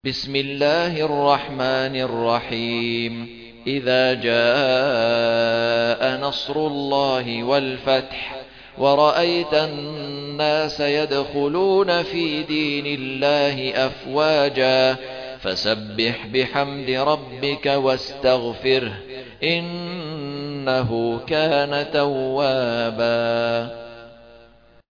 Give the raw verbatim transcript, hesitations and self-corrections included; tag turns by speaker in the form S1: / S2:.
S1: بسم الله الرحمن الرحيم إذا جاء نصر الله والفتح ورأيت الناس يدخلون في دين الله أفواجا فسبح بحمد ربك واستغفره إنه كان توابا.